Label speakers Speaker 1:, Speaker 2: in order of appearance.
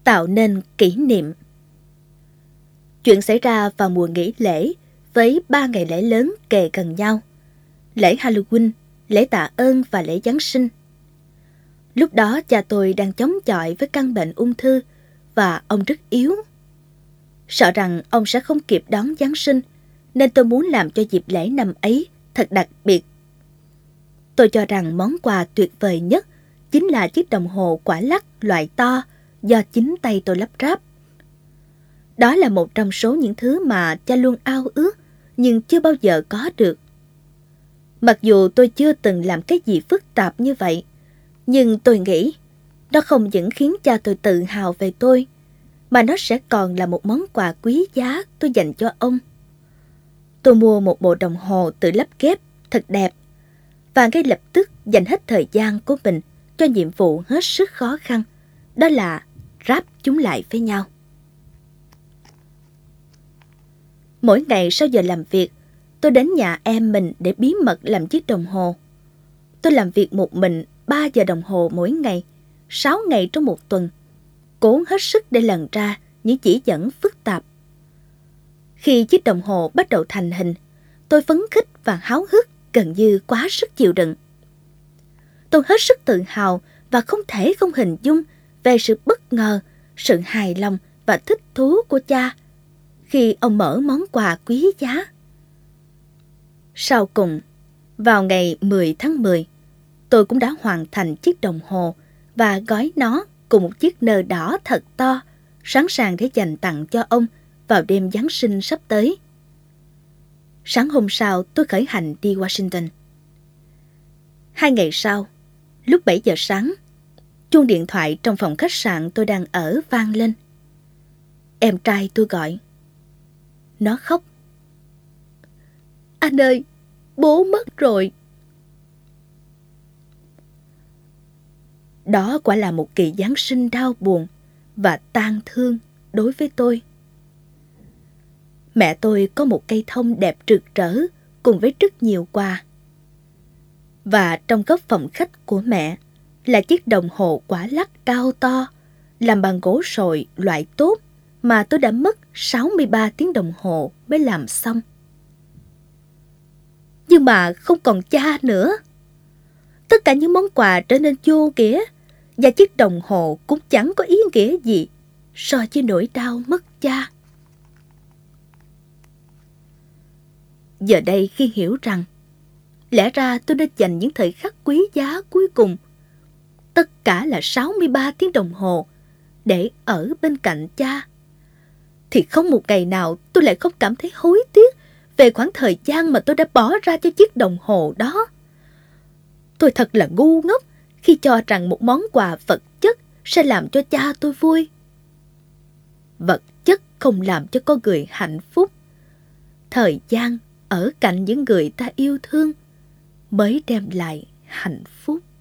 Speaker 1: tạo nên kỷ niệm. Chuyện xảy ra vào mùa nghỉ lễ với 3 ngày lễ lớn kề gần nhau: lễ Halloween, lễ Tạ ơn và lễ Giáng sinh. Lúc đó cha tôi đang chống chọi với căn bệnh ung thư và ông rất yếu. Sợ rằng ông sẽ không kịp đón Giáng sinh, nên tôi muốn làm cho dịp lễ năm ấy thật đặc biệt. Tôi cho rằng món quà tuyệt vời nhất chính là chiếc đồng hồ quả lắc loại to do chính tay tôi lắp ráp. Đó là một trong số những thứ mà cha luôn ao ước nhưng chưa bao giờ có được. Mặc dù tôi chưa từng làm cái gì phức tạp như vậy, nhưng tôi nghĩ nó không những khiến cha tôi tự hào về tôi, mà nó sẽ còn là một món quà quý giá tôi dành cho ông. Tôi mua một bộ đồng hồ tự lắp ghép thật đẹp, và ngay lập tức dành hết thời gian của mình cho nhiệm vụ hết sức khó khăn, đó là ráp chúng lại với nhau. Mỗi ngày sau giờ làm việc, tôi đến nhà em mình để bí mật làm chiếc đồng hồ. Tôi làm việc một mình 3 giờ đồng hồ mỗi ngày, 6 ngày trong một tuần, cố hết sức để lần ra những chỉ dẫn phức tạp. Khi chiếc đồng hồ bắt đầu thành hình, tôi phấn khích và háo hức gần như quá sức chịu đựng. Tôi hết sức tự hào và không thể không hình dung về sự bất ngờ, sự hài lòng và thích thú của cha khi ông mở món quà quý giá. Sau cùng, vào ngày 10 tháng 10, tôi cũng đã hoàn thành chiếc đồng hồ và gói nó cùng một chiếc nơ đỏ thật to, sẵn sàng để dành tặng cho ông vào đêm Giáng sinh sắp tới. Sáng hôm sau, tôi khởi hành đi Washington. 2 ngày sau, lúc 7 giờ sáng, chuông điện thoại trong phòng khách sạn tôi đang ở vang lên. Em trai tôi gọi. Nó khóc. Anh ơi, bố mất rồi. Đó quả là một kỳ Giáng sinh đau buồn và tang thương đối với tôi. Mẹ tôi có một cây thông đẹp rực rỡ cùng với rất nhiều quà. Và trong góc phòng khách của mẹ là chiếc đồng hồ quả lắc cao to, làm bằng gỗ sồi loại tốt mà tôi đã mất 63 tiếng đồng hồ mới làm xong. Nhưng mà không còn cha nữa. Tất cả những món quà trở nên vô nghĩa, và chiếc đồng hồ cũng chẳng có ý nghĩa gì so với nỗi đau mất cha. Giờ đây khi hiểu rằng lẽ ra tôi nên dành những thời khắc quý giá cuối cùng, tất cả là 63 tiếng đồng hồ, để ở bên cạnh cha, thì không một ngày nào tôi lại không cảm thấy hối tiếc về khoảng thời gian mà tôi đã bỏ ra cho chiếc đồng hồ đó. Tôi thật là ngu ngốc khi cho rằng một món quà vật chất sẽ làm cho cha tôi vui. Vật chất không làm cho con người hạnh phúc. Thời gian ở cạnh những người ta yêu thương mới đem lại hạnh phúc.